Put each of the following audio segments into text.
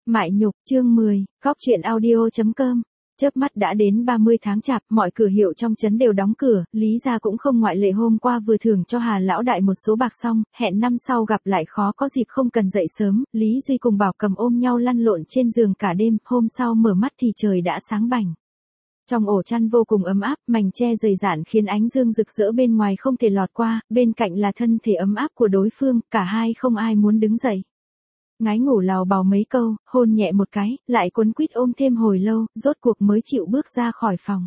Mại nhục, chương 10, góc chuyện audio.com. Chớp mắt đã đến 30 tháng Chạp, mọi cửa hiệu trong trấn đều đóng cửa, Lý gia cũng không ngoại lệ. Hôm qua vừa thưởng cho Hà lão đại một số bạc xong, hẹn năm sau gặp lại khó có dịp, không cần dậy sớm. Lý Duy cùng Bảo Cầm ôm nhau lăn lộn trên giường cả đêm, hôm sau mở mắt thì trời đã sáng bảnh. Trong ổ chăn vô cùng ấm áp, mành che dày dạn khiến ánh dương rực rỡ bên ngoài không thể lọt qua, bên cạnh là thân thể ấm áp của đối phương, cả hai không ai muốn đứng dậy. Ngái ngủ lào bào mấy câu, hôn nhẹ một cái, lại quấn quýt ôm thêm hồi lâu, rốt cuộc mới chịu bước ra khỏi phòng.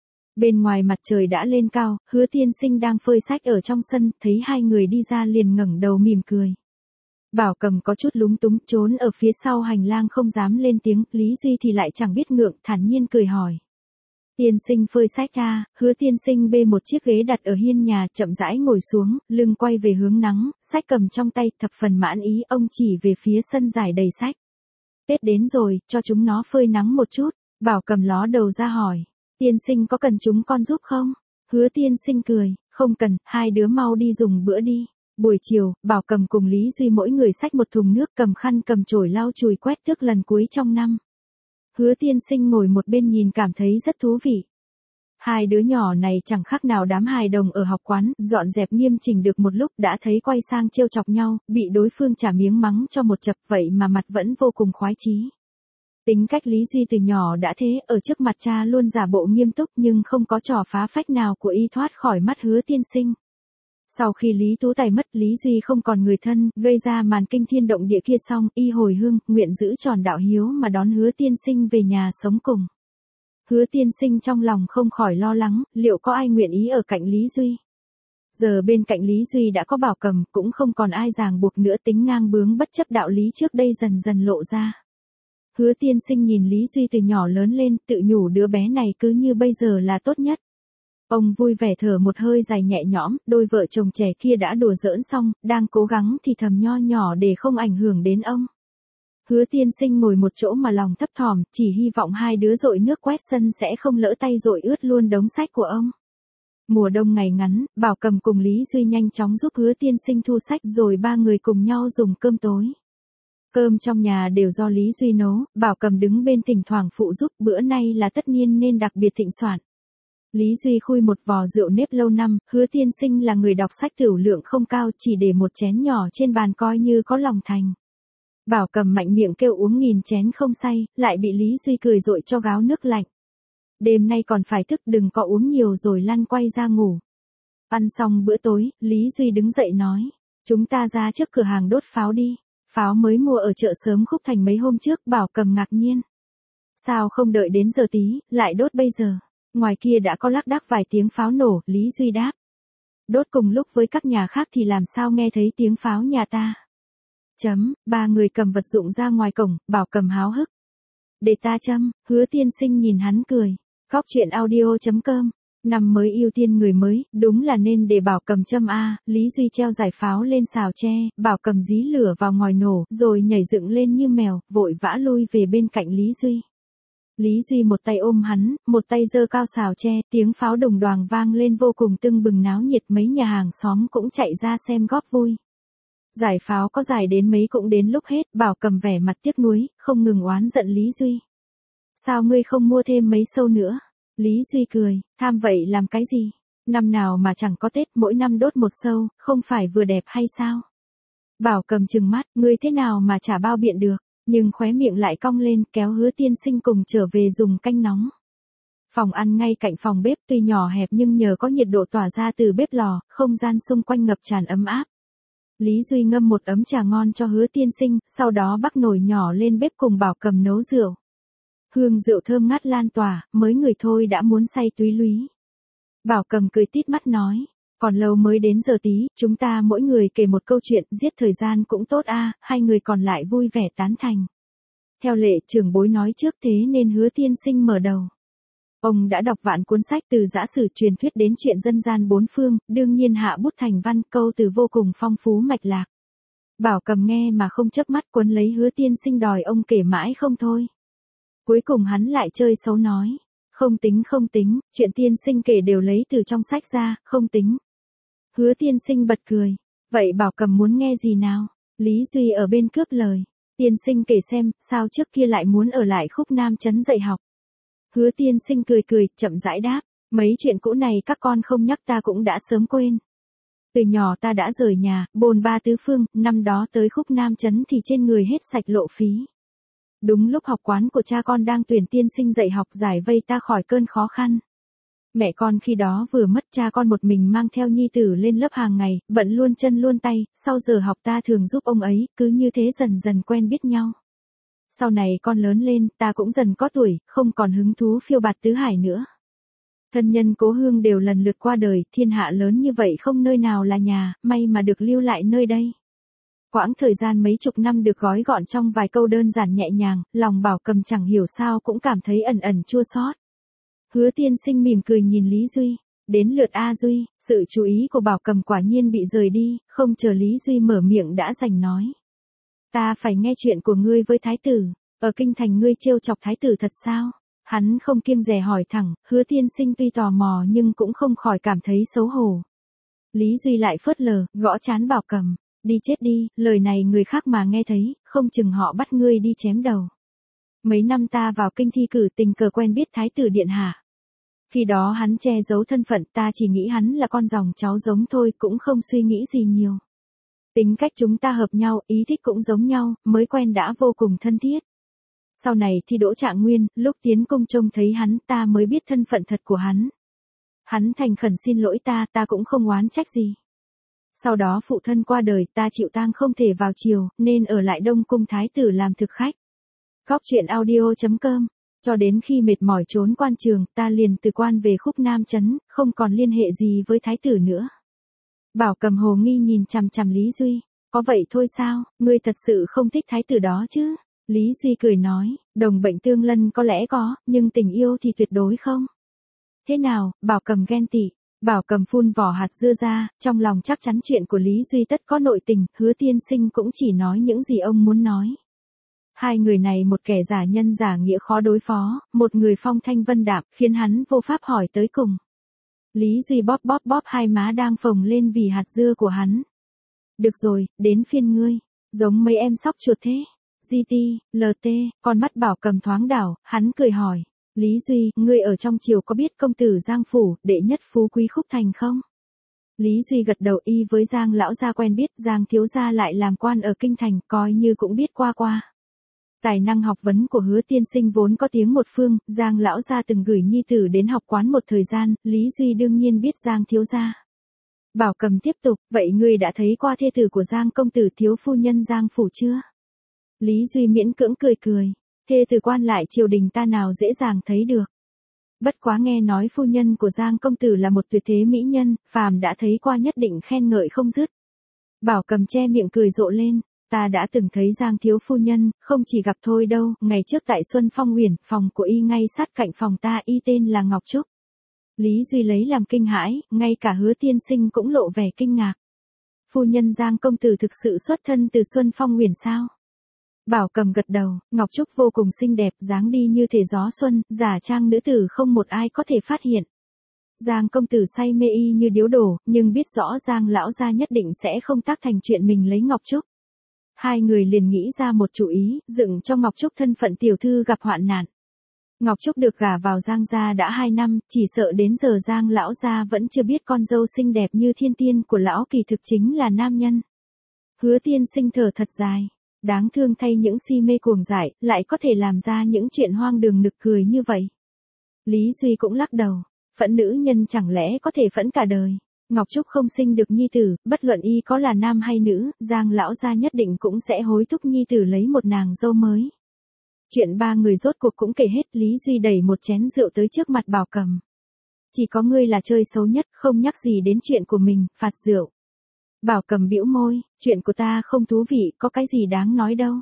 Bên ngoài mặt trời đã lên cao, Hứa Tiên Sinh đang phơi sách ở trong sân, thấy hai người đi ra liền ngẩng đầu mỉm cười. Bảo Cầm có chút lúng túng, trốn ở phía sau hành lang không dám lên tiếng, Lý Duy thì lại chẳng biết ngượng, thản nhiên cười hỏi. Tiên Sinh phơi sách à? Hứa Tiên Sinh bê một chiếc ghế đặt ở hiên nhà, chậm rãi ngồi xuống, lưng quay về hướng nắng, sách cầm trong tay, thập phần mãn ý, ông chỉ về phía sân dài đầy sách. Tết đến rồi, cho chúng nó phơi nắng một chút. Bảo Cầm ló đầu ra hỏi. Tiên Sinh có cần chúng con giúp không? Hứa Tiên Sinh cười, không cần, hai đứa mau đi dùng bữa đi. Buổi chiều, Bảo Cầm cùng Lý Duy mỗi người xách một thùng nước, cầm khăn cầm chổi lau chùi quét tước lần cuối trong năm. Hứa Tiên Sinh ngồi một bên nhìn cảm thấy rất thú vị. Hai đứa nhỏ này chẳng khác nào đám hài đồng ở học quán, dọn dẹp nghiêm chỉnh được một lúc đã thấy quay sang trêu chọc nhau, bị đối phương trả miếng mắng cho một chập, vậy mà mặt vẫn vô cùng khoái chí. Tính cách Lý Duy từ nhỏ đã thế, ở trước mặt cha luôn giả bộ nghiêm túc nhưng không có trò phá phách nào của y thoát khỏi mắt Hứa Tiên Sinh. Sau khi Lý Tú Tài mất, Lý Duy không còn người thân, gây ra màn kinh thiên động địa kia xong, y hồi hương, nguyện giữ tròn đạo hiếu mà đón Hứa Tiên Sinh về nhà sống cùng. Hứa Tiên Sinh trong lòng không khỏi lo lắng, liệu có ai nguyện ý ở cạnh Lý Duy. Giờ bên cạnh Lý Duy đã có Bảo Cầm, cũng không còn ai ràng buộc nữa, tính ngang bướng bất chấp đạo lý trước đây dần dần lộ ra. Hứa Tiên Sinh nhìn Lý Duy từ nhỏ lớn lên, tự nhủ đứa bé này cứ như bây giờ là tốt nhất. Ông vui vẻ thở một hơi dài nhẹ nhõm, đôi vợ chồng trẻ kia đã đùa giỡn xong, đang cố gắng thì thầm nho nhỏ để không ảnh hưởng đến ông. Hứa Tiên Sinh ngồi một chỗ mà lòng thấp thỏm, chỉ hy vọng hai đứa dội nước quét sân sẽ không lỡ tay dội ướt luôn đống sách của ông. Mùa đông ngày ngắn, Bảo Cầm cùng Lý Duy nhanh chóng giúp Hứa Tiên Sinh thu sách rồi ba người cùng nhau dùng cơm tối. Cơm trong nhà đều do Lý Duy nấu, Bảo Cầm đứng bên thỉnh thoảng phụ giúp, bữa nay là tất niên nên đặc biệt thịnh soạn. Lý Duy khui một vò rượu nếp lâu năm, Hứa Tiên Sinh là người đọc sách tửu lượng không cao, chỉ để một chén nhỏ trên bàn coi như có lòng thành. Bảo Cầm mạnh miệng kêu uống nghìn chén không say, lại bị Lý Duy cười dội cho gáo nước lạnh. Đêm nay còn phải thức, đừng có uống nhiều rồi lăn quay ra ngủ. Ăn xong bữa tối, Lý Duy đứng dậy nói, chúng ta ra trước cửa hàng đốt pháo đi. Pháo mới mua ở chợ Sớm Khúc Thành mấy hôm trước. Bảo Cầm ngạc nhiên. Sao không đợi đến giờ tí, lại đốt bây giờ? Ngoài kia đã có lác đác vài tiếng pháo nổ, Lý Duy đáp. Đốt cùng lúc với các nhà khác thì làm sao nghe thấy tiếng pháo nhà ta? Ba người cầm vật dụng ra ngoài cổng, Bảo Cầm háo hức. Để ta châm. Hứa Tiên Sinh nhìn hắn cười. Góc chuyện audio.com. Năm mới ưu tiên người mới, đúng là nên để Bảo Cầm châm a. Lý Duy treo giải pháo lên xào tre, Bảo Cầm dí lửa vào ngòi nổ, rồi nhảy dựng lên như mèo, vội vã lui về bên cạnh Lý Duy. Lý Duy một tay ôm hắn, một tay giơ cao xào tre, tiếng pháo đồng đoàng vang lên vô cùng tưng bừng náo nhiệt, mấy nhà hàng xóm cũng chạy ra xem góp vui. Giải pháo có giải đến mấy cũng đến lúc hết, Bảo Cầm vẻ mặt tiếc nuối, không ngừng oán giận Lý Duy. Sao ngươi không mua thêm mấy sâu nữa? Lý Duy cười, tham vậy làm cái gì? Năm nào mà chẳng có Tết, mỗi năm đốt một sâu, không phải vừa đẹp hay sao? Bảo Cầm trừng mắt, ngươi thế nào mà chả bao biện được, nhưng khóe miệng lại cong lên, kéo Hứa Tiên Sinh cùng trở về dùng canh nóng. Phòng ăn ngay cạnh phòng bếp tuy nhỏ hẹp nhưng nhờ có nhiệt độ tỏa ra từ bếp lò, không gian xung quanh ngập tràn ấm áp. Lý Duy ngâm một ấm trà ngon cho Hứa Tiên Sinh, sau đó bắc nồi nhỏ lên bếp cùng Bảo Cầm nấu rượu. Hương rượu thơm ngát lan tỏa, mới người thôi đã muốn say túy lúy. Bảo Cầm cười tít mắt nói, còn lâu mới đến giờ tí, chúng ta mỗi người kể một câu chuyện, giết thời gian cũng tốt a. Hai người còn lại vui vẻ tán thành. Theo lệ trưởng bối nói trước thế nên Hứa Tiên Sinh mở đầu. Ông đã đọc vạn cuốn sách từ giã sử truyền thuyết đến chuyện dân gian bốn phương, đương nhiên hạ bút thành văn, câu từ vô cùng phong phú mạch lạc. Bảo Cầm nghe mà không chớp mắt, quấn lấy Hứa Tiên Sinh đòi ông kể mãi không thôi. Cuối cùng hắn lại chơi xấu nói, không tính, chuyện Tiên Sinh kể đều lấy từ trong sách ra, không tính. Hứa Tiên Sinh bật cười, vậy Bảo Cầm muốn nghe gì nào? Lý Duy ở bên cướp lời. Tiên sinh kể xem, sao trước kia lại muốn ở lại Khúc Nam trấn dạy học? Hứa tiên sinh cười cười, chậm rãi đáp, mấy chuyện cũ này các con không nhắc ta cũng đã sớm quên. Từ nhỏ ta đã rời nhà, bôn ba tứ phương, năm đó tới Khúc Nam trấn thì trên người hết sạch lộ phí. Đúng lúc học quán của cha con đang tuyển tiên sinh dạy học giải vây ta khỏi cơn khó khăn. Mẹ con khi đó vừa mất, cha con một mình mang theo nhi tử lên lớp hàng ngày, bận luôn chân luôn tay, sau giờ học ta thường giúp ông ấy, cứ như thế dần dần quen biết nhau. Sau này con lớn lên, ta cũng dần có tuổi, không còn hứng thú phiêu bạt tứ hải nữa. Thân nhân cố hương đều lần lượt qua đời, thiên hạ lớn như vậy không nơi nào là nhà, may mà được lưu lại nơi đây. Quãng thời gian mấy chục năm được gói gọn trong vài câu đơn giản nhẹ nhàng, lòng Bảo Cầm chẳng hiểu sao cũng cảm thấy ẩn ẩn chua xót. Hứa tiên sinh mỉm cười nhìn Lý Duy, đến lượt A Duy, sự chú ý của Bảo Cầm quả nhiên bị rời đi, không chờ Lý Duy mở miệng đã giành nói. Ta phải nghe chuyện của ngươi với thái tử, ở kinh thành ngươi trêu chọc thái tử thật sao? Hắn không kiêng dè hỏi thẳng, hứa tiên sinh tuy tò mò nhưng cũng không khỏi cảm thấy xấu hổ. Lý Duy lại phớt lờ, gõ trán Bảo Cầm, đi chết đi, lời này người khác mà nghe thấy, không chừng họ bắt ngươi đi chém đầu. Mấy năm ta vào kinh thi cử tình cờ quen biết thái tử điện hạ. Khi đó hắn che giấu thân phận, ta chỉ nghĩ hắn là con dòng cháu giống thôi, cũng không suy nghĩ gì nhiều. Tính cách chúng ta hợp nhau, ý thích cũng giống nhau, mới quen đã vô cùng thân thiết. Sau này thi đỗ trạng nguyên, lúc tiến cung trông thấy hắn ta mới biết thân phận thật của hắn. Hắn thành khẩn xin lỗi ta cũng không oán trách gì. Sau đó phụ thân qua đời, ta chịu tang không thể vào triều, nên ở lại Đông Cung thái tử làm thực khách. Góc truyện audio.com. Cho đến khi mệt mỏi trốn quan trường, ta liền từ quan về Khúc Nam trấn, không còn liên hệ gì với thái tử nữa. Bảo Cầm hồ nghi nhìn chằm chằm Lý Duy, có vậy thôi sao, ngươi thật sự không thích thái tử đó chứ? Lý Duy cười nói, đồng bệnh tương lân có lẽ có, nhưng tình yêu thì tuyệt đối không. Thế nào, Bảo Cầm ghen tị. Bảo Cầm phun vỏ hạt dưa ra, trong lòng chắc chắn chuyện của Lý Duy tất có nội tình, hứa tiên sinh cũng chỉ nói những gì ông muốn nói. Hai người này một kẻ giả nhân giả nghĩa khó đối phó, một người phong thanh vân đạm, khiến hắn vô pháp hỏi tới cùng. Lý Duy bóp hai má đang phồng lên vì hạt dưa của hắn. Được rồi, đến phiên ngươi, giống mấy em sóc chuột thế. GT, LT, con mắt Bảo Cầm thoáng đảo, hắn cười hỏi. Lý Duy, ngươi ở trong triều có biết công tử Giang Phủ, đệ nhất phú quý Khúc Thành không? Lý Duy gật đầu, y với Giang lão gia quen biết, Giang thiếu gia lại làm quan ở kinh thành, coi như cũng biết qua. Tài năng học vấn của hứa tiên sinh vốn có tiếng một phương, Giang lão gia từng gửi nhi tử đến học quán một thời gian, Lý Duy đương nhiên biết Giang thiếu gia. Bảo Cầm tiếp tục, vậy ngươi đã thấy qua thê tử của Giang công tử thiếu phu nhân Giang Phủ chưa? Lý Duy miễn cưỡng cười, thê tử quan lại triều đình ta nào dễ dàng thấy được. Bất quá nghe nói phu nhân của Giang công tử là một tuyệt thế mỹ nhân, phàm đã thấy qua nhất định khen ngợi không dứt. Bảo Cầm che miệng cười rộ lên. Ta đã từng thấy Giang thiếu phu nhân, không chỉ gặp thôi đâu, ngày trước tại Xuân Phong Uyển, phòng của y ngay sát cạnh phòng ta, y tên là Ngọc Trúc. Lý Duy lấy làm kinh hãi, ngay cả hứa tiên sinh cũng lộ vẻ kinh ngạc. Phu nhân Giang công tử thực sự xuất thân từ Xuân Phong Uyển sao? Bảo Cầm gật đầu, Ngọc Trúc vô cùng xinh đẹp, dáng đi như thể gió xuân, giả trang nữ tử không một ai có thể phát hiện. Giang công tử say mê y như điếu đổ, nhưng biết rõ Giang lão gia nhất định sẽ không tác thành chuyện mình lấy Ngọc Trúc. Hai người liền nghĩ ra một chủ ý, dựng cho Ngọc Trúc thân phận tiểu thư gặp hoạn nạn. Ngọc Trúc được gả vào Giang gia đã 2 năm, chỉ sợ đến giờ Giang lão gia vẫn chưa biết con dâu xinh đẹp như thiên tiên của lão kỳ thực chính là nam nhân. Hứa tiên sinh thở thật dài, đáng thương thay những si mê cuồng dại, lại có thể làm ra những chuyện hoang đường nực cười như vậy. Lý Duy cũng lắc đầu, phẫn nữ nhân chẳng lẽ có thể phẫn cả đời. Ngọc Trúc không sinh được nhi tử, bất luận y có là nam hay nữ, Giang lão gia nhất định cũng sẽ hối thúc nhi tử lấy một nàng dâu mới. Chuyện ba người rốt cuộc cũng kể hết, Lý Duy đẩy một chén rượu tới trước mặt Bảo Cầm. Chỉ có ngươi là chơi xấu nhất, không nhắc gì đến chuyện của mình, phạt rượu. Bảo Cầm bĩu môi, chuyện của ta không thú vị, có cái gì đáng nói đâu.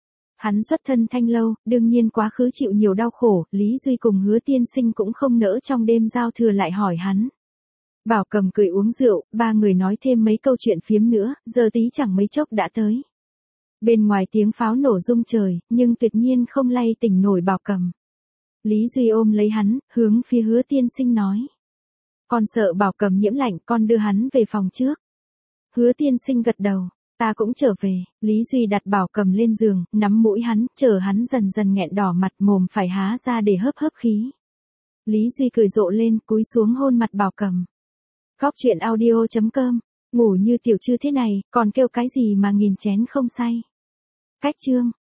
Hắn xuất thân Thanh Lâu, đương nhiên quá khứ chịu nhiều đau khổ, Lý Duy cùng hứa tiên sinh cũng không nỡ trong đêm giao thừa lại hỏi hắn. Bảo Cầm cười uống rượu, ba người nói thêm mấy câu chuyện phiếm nữa, giờ tí chẳng mấy chốc đã tới. Bên ngoài tiếng pháo nổ rung trời, nhưng tuyệt nhiên không lay tỉnh nổi Bảo Cầm. Lý Duy ôm lấy hắn, hướng phía hứa tiên sinh nói. Con sợ Bảo Cầm nhiễm lạnh, con đưa hắn về phòng trước. Hứa tiên sinh gật đầu, ta cũng trở về. Lý Duy đặt Bảo Cầm lên giường, nắm mũi hắn, chờ hắn dần dần nghẹn đỏ mặt, mồm phải há ra để hớp hớp khí. Lý Duy cười rộ lên, cúi xuống hôn mặt Bảo Cầm. Góc chuyện audio.com. Ngủ như tiểu trư thế này, còn kêu cái gì mà nghìn chén không say. Cách chương.